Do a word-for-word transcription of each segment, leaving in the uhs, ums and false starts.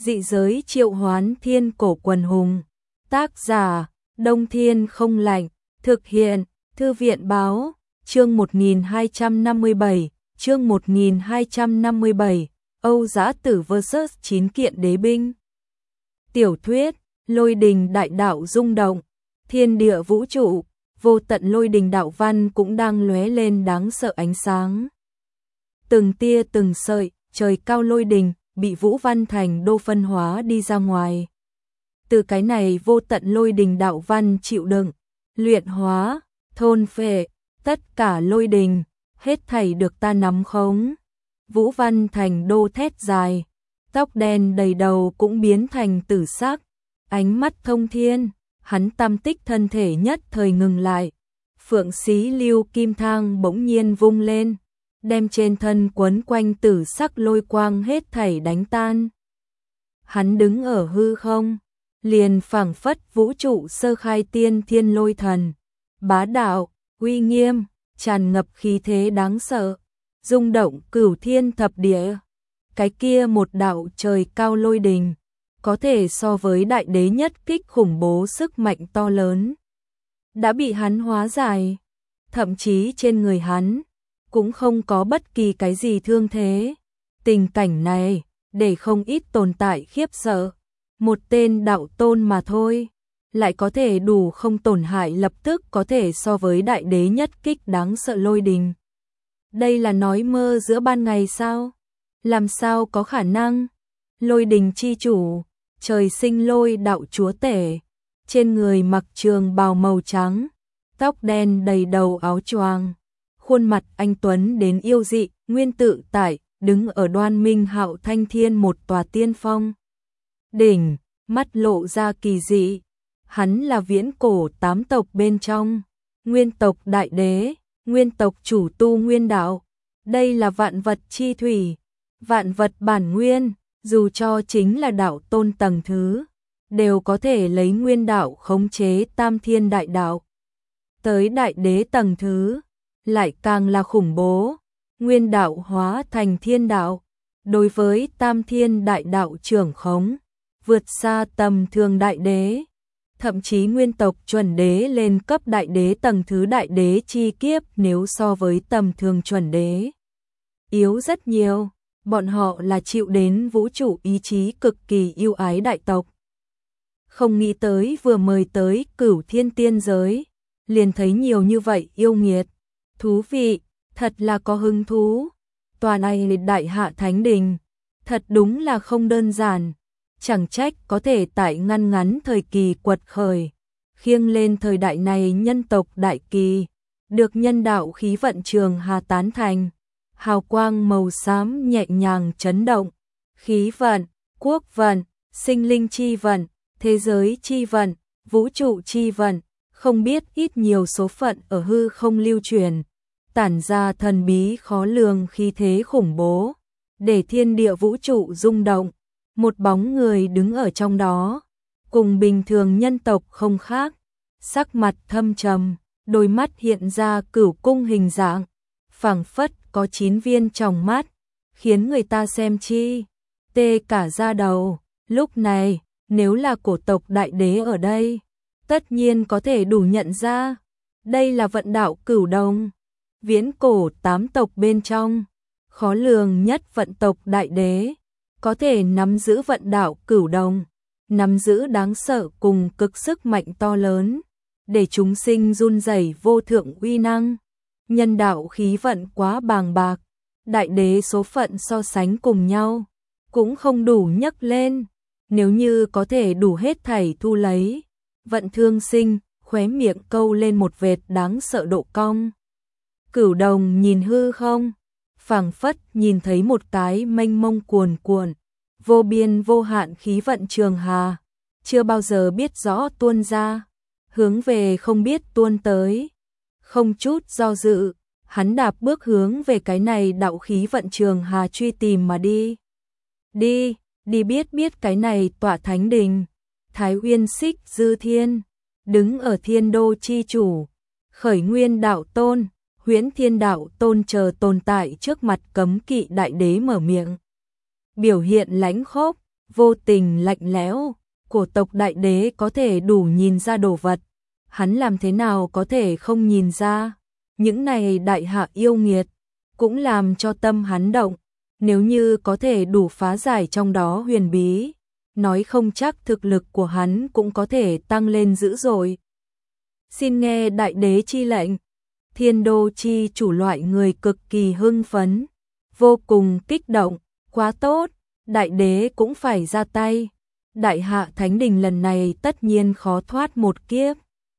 Dị giới triệu hoán thiên cổ quần hùng. Tác giả, Đông Thiên Không Lạnh. Thực hiện, Thư viện Báo. Chương một nghìn hai trăm năm mươi bảy. Chương một nghìn hai trăm năm mươi bảy. Âu Dã Tử versus chín kiện đế binh. Tiểu thuyết, lôi đình đại đạo rung động. Thiên địa vũ trụ, vô tận lôi đình đạo văn cũng đang lóe lên đáng sợ ánh sáng. Từng tia từng sợi, trời cao lôi đình, bị Vũ Văn Thành Đô phân hóa đi ra ngoài. Từ cái này vô tận lôi đình đạo văn chịu đựng, luyện hóa, thôn phệ, tất cả lôi đình, hết thảy được ta nắm khống. Vũ Văn Thành Đô thét dài, tóc đen đầy đầu cũng biến thành tử sắc, ánh mắt thông thiên, hắn tam tích thân thể nhất thời ngừng lại. Phượng xí lưu kim thang bỗng nhiên vung lên, đem trên thân quấn quanh tử sắc lôi quang hết thảy đánh tan. Hắn đứng ở hư không, liền phảng phất vũ trụ sơ khai tiên thiên lôi thần, bá đạo, uy nghiêm, tràn ngập khí thế đáng sợ, rung động cửu thiên thập địa. Cái kia một đạo trời cao lôi đình, có thể so với đại đế nhất kích khủng bố sức mạnh to lớn, đã bị hắn hóa giải, thậm chí trên người hắn cũng không có bất kỳ cái gì thương thế. Tình cảnh này để không ít tồn tại khiếp sợ, một tên đạo tôn mà thôi, lại có thể đủ không tổn hại lập tức có thể so với đại đế nhất kích đáng sợ lôi đình. Đây là nói mơ giữa ban ngày sao? Làm sao có khả năng? Lôi đình chi chủ, trời sinh lôi đạo chúa tể, trên người mặc trường bào màu trắng, tóc đen đầy đầu áo choàng, khuôn mặt anh tuấn đến yêu dị, nguyên tự tại, đứng ở Đoan Minh Hạo Thanh Thiên một tòa tiên phong đỉnh, mắt lộ ra kỳ dị. Hắn là viễn cổ tám tộc bên trong, nguyên tộc đại đế, nguyên tộc chủ tu nguyên đạo. Đây là vạn vật chi thủy, vạn vật bản nguyên, dù cho chính là đạo tôn tầng thứ, đều có thể lấy nguyên đạo khống chế tam thiên đại đạo. Tới đại đế tầng thứ, lại càng là khủng bố, nguyên đạo hóa thành thiên đạo, đối với tam thiên đại đạo trưởng khống, vượt xa tầm thường đại đế, thậm chí nguyên tộc chuẩn đế lên cấp đại đế tầng thứ đại đế chi kiếp nếu so với tầm thường chuẩn đế. Yếu rất nhiều, bọn họ là chịu đến vũ trụ ý chí cực kỳ yêu ái đại tộc. Không nghĩ tới vừa mời tới cửu thiên tiên giới, liền thấy nhiều như vậy yêu nghiệt. Thú vị, thật là có hứng thú. Tòa này đại hạ thánh đình, thật đúng là không đơn giản. Chẳng trách có thể tại ngăn ngắn thời kỳ quật khởi, khiêng lên thời đại này nhân tộc đại kỳ, được nhân đạo khí vận trường hà tán thành. Hào quang màu xám nhẹ nhàng chấn động, khí vận, quốc vận, sinh linh chi vận, thế giới chi vận, vũ trụ chi vận, không biết ít nhiều số phận ở hư không lưu truyền, tản ra thần bí khó lường khí thế khủng bố, để thiên địa vũ trụ rung động. Một bóng người đứng ở trong đó, cùng bình thường nhân tộc không khác, sắc mặt thâm trầm, đôi mắt hiện ra cửu cung hình dạng, phảng phất có chín viên tròng mắt, khiến người ta xem chi tê cả da đầu. Lúc này, nếu là cổ tộc đại đế ở đây, tất nhiên có thể đủ nhận ra, đây là vận đạo cửu đồng, viễn cổ tám tộc bên trong, khó lường nhất vận tộc đại đế, có thể nắm giữ vận đạo cửu đồng, nắm giữ đáng sợ cùng cực sức mạnh to lớn, để chúng sinh run rẩy vô thượng uy năng. Nhân đạo khí vận quá bàng bạc, đại đế số phận so sánh cùng nhau, cũng không đủ nhấc lên. Nếu như có thể đủ hết thảy thu lấy, vận thương sinh, khóe miệng câu lên một vệt đáng sợ độ cong. Cửu đồng nhìn hư không, phảng phất nhìn thấy một cái mênh mông cuồn cuộn, vô biên vô hạn khí vận trường hà, chưa bao giờ biết rõ tuôn ra, hướng về không biết tuôn tới. Không chút do dự, hắn đạp bước hướng về cái này đạo khí vận trường hà truy tìm mà đi. Đi, đi biết biết cái này tọa thánh đình, Thái Uyên Xích Dư Thiên, đứng ở thiên đô chi chủ, khởi nguyên đạo tôn, huyễn thiên đạo tôn chờ tồn tại trước mặt cấm kỵ đại đế mở miệng. Biểu hiện lãnh khốc, vô tình lạnh lẽo, của tộc đại đế có thể đủ nhìn ra đồ vật, hắn làm thế nào có thể không nhìn ra, những này đại hạ yêu nghiệt, cũng làm cho tâm hắn động, nếu như có thể đủ phá giải trong đó huyền bí, nói không chắc thực lực của hắn cũng có thể tăng lên dữ dội. Xin nghe đại đế chi lệnh. Thiên đô chi chủ loại người cực kỳ hưng phấn, vô cùng kích động, quá tốt, đại đế cũng phải ra tay. Đại hạ thánh đình lần này tất nhiên khó thoát một kiếp.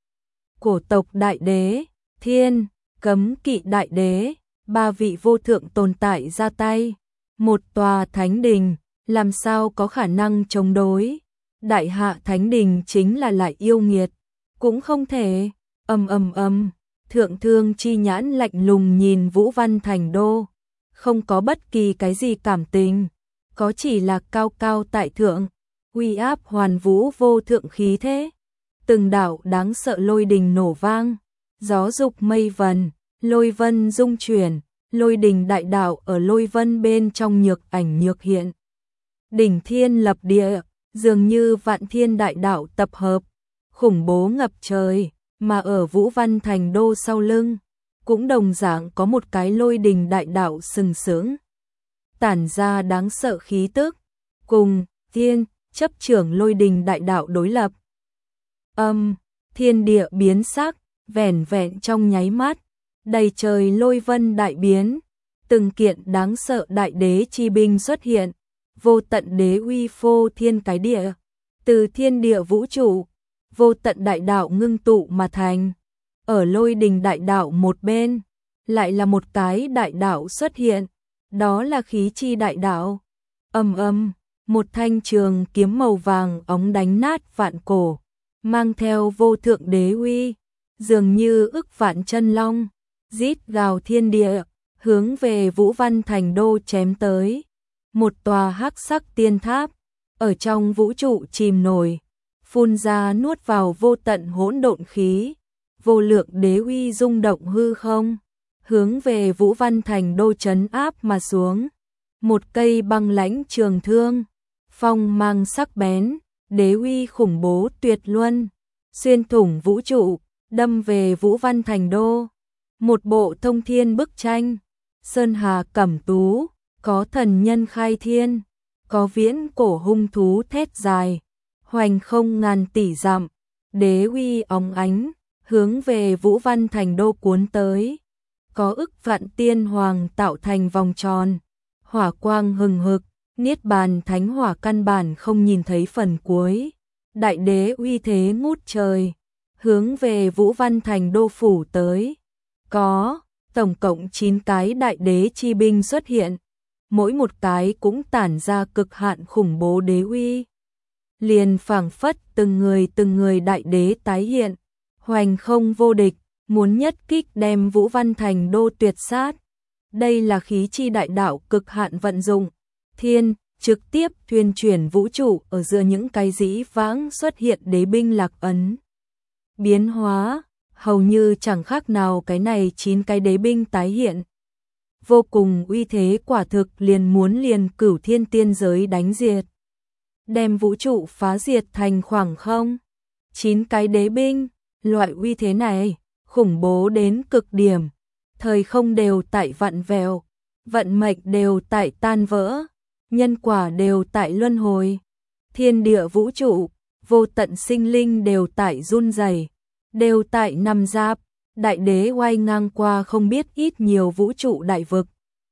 Cổ tộc đại đế, thiên, cấm kỵ đại đế, ba vị vô thượng tồn tại ra tay. Một tòa thánh đình, làm sao có khả năng chống đối. Đại hạ thánh đình chính là lại yêu nghiệt, cũng không thể, ầm ầm ầm. Thượng thương chi nhãn lạnh lùng nhìn Vũ Văn Thành Đô, không có bất kỳ cái gì cảm tình, có chỉ là cao cao tại thượng, uy áp hoàn vũ vô thượng khí thế. Từng đạo đáng sợ lôi đình nổ vang, gió dục mây vần, lôi vân rung chuyển, lôi đình đại đạo ở lôi vân bên trong nhược ảnh nhược hiện. Đỉnh thiên lập địa, dường như vạn thiên đại đạo tập hợp, khủng bố ngập trời. Mà ở Vũ Văn Thành Đô sau lưng, cũng đồng dạng có một cái lôi đình đại đạo sừng sững, tản ra đáng sợ khí tức, cùng thiên chấp trưởng lôi đình đại đạo đối lập. Âm, thiên địa biến sắc, vẻn vẹn trong nháy mắt, đầy trời lôi vân đại biến, từng kiện đáng sợ đại đế chi binh xuất hiện, vô tận đế uy phô thiên cái địa, từ thiên địa vũ trụ. Vô tận đại đạo ngưng tụ mà thành. Ở lôi đình đại đạo một bên, lại là một cái đại đạo xuất hiện, đó là khí chi đại đạo. Ầm ầm, một thanh trường kiếm màu vàng óng đánh nát vạn cổ, mang theo vô thượng đế uy, dường như ức vạn chân long, rít gào thiên địa, hướng về Vũ Văn Thành Đô chém tới. Một tòa hắc sắc tiên tháp, ở trong vũ trụ chìm nổi, phun ra nuốt vào vô tận hỗn độn khí, vô lượng đế uy rung động hư không, hướng về Vũ Văn Thành Đô trấn áp mà xuống. Một cây băng lãnh trường thương, phong mang sắc bén, đế uy khủng bố tuyệt luân, xuyên thủng vũ trụ, đâm về Vũ Văn Thành Đô. Một bộ thông thiên bức tranh, sơn hà cẩm tú, có thần nhân khai thiên, có viễn cổ hung thú thét dài, hoành không ngàn tỷ dặm, đế uy óng ánh, hướng về Vũ Văn Thành Đô cuốn tới. Có ức vạn tiên hoàng tạo thành vòng tròn, hỏa quang hừng hực, niết bàn thánh hỏa căn bản không nhìn thấy phần cuối. Đại đế uy thế ngút trời, hướng về Vũ Văn Thành Đô phủ tới. Có tổng cộng chín cái đại đế chi binh xuất hiện, mỗi một cái cũng tản ra cực hạn khủng bố đế uy. Liền phảng phất từng người từng người đại đế tái hiện, hoành không vô địch, muốn nhất kích đem Vũ Văn Thành Đô tuyệt sát. Đây là khí chi đại đạo cực hạn vận dụng, thiên, trực tiếp thuyên chuyển vũ trụ ở giữa những cái dĩ vãng xuất hiện đế binh lạc ấn. Biến hóa, hầu như chẳng khác nào cái này chín cái đế binh tái hiện. Vô cùng uy thế quả thực liền muốn liền cửu thiên tiên giới đánh diệt. Đem vũ trụ phá diệt thành khoảng không. Chín cái đế binh, loại uy thế này, khủng bố đến cực điểm. Thời không đều tại vặn vẹo, vận mệnh đều tại tan vỡ, nhân quả đều tại luân hồi. Thiên địa vũ trụ, vô tận sinh linh đều tại run rẩy, đều tại nằm giáp. Đại đế oai ngang qua không biết ít nhiều vũ trụ đại vực.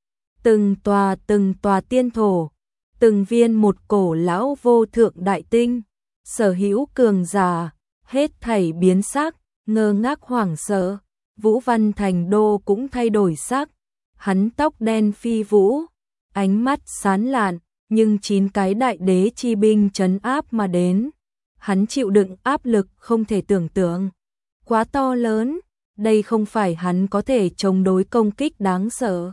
Từng tòa từng tòa tiên thổ, từng viên một cổ lão vô thượng đại tinh, sở hữu cường giả, hết thảy biến sắc, ngơ ngác hoảng sợ. Vũ Văn Thành Đô cũng thay đổi sắc, hắn tóc đen phi vũ, ánh mắt sáng lạn, nhưng chín cái đại đế chi binh trấn áp mà đến. Hắn chịu đựng áp lực không thể tưởng tượng, quá to lớn, đây không phải hắn có thể chống đối công kích đáng sợ.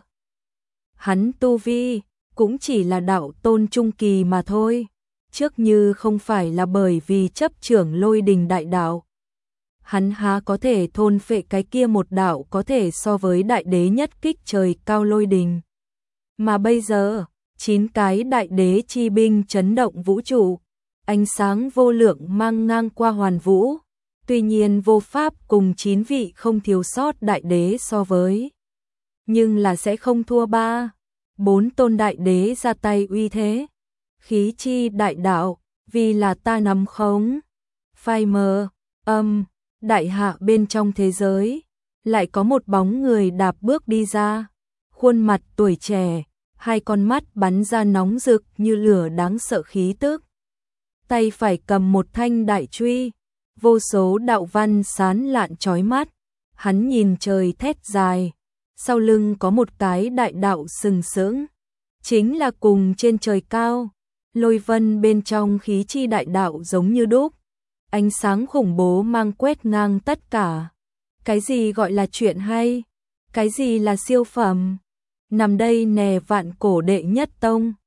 Hắn tu vi, cũng chỉ là đạo tôn trung kỳ mà thôi, trước như không phải là bởi vì chấp trưởng lôi đình đại đạo. Hắn há có thể thôn phệ cái kia một đạo có thể so với đại đế nhất kích trời cao lôi đình. Mà bây giờ, chín cái đại đế chi binh chấn động vũ trụ, ánh sáng vô lượng mang ngang qua hoàn vũ, tuy nhiên vô pháp cùng chín vị không thiếu sót đại đế so với. Nhưng là sẽ không thua ba, bốn tôn đại đế ra tay uy thế. Khí chi đại đạo, vì là ta nắm khống. Phai mờ, âm, đại hạ bên trong thế giới, lại có một bóng người đạp bước đi ra, khuôn mặt tuổi trẻ, hai con mắt bắn ra nóng rực như lửa đáng sợ khí tức. Tay phải cầm một thanh đại truy, vô số đạo văn sán lạn chói mắt, hắn nhìn trời thét dài, sau lưng có một cái đại đạo sừng sững, chính là cùng trên trời cao, lôi vân bên trong khí chi đại đạo giống như đúc, ánh sáng khủng bố mang quét ngang tất cả. Cái gì gọi là chuyện hay? Cái gì là siêu phẩm? Nằm đây nè vạn cổ đệ nhất tông.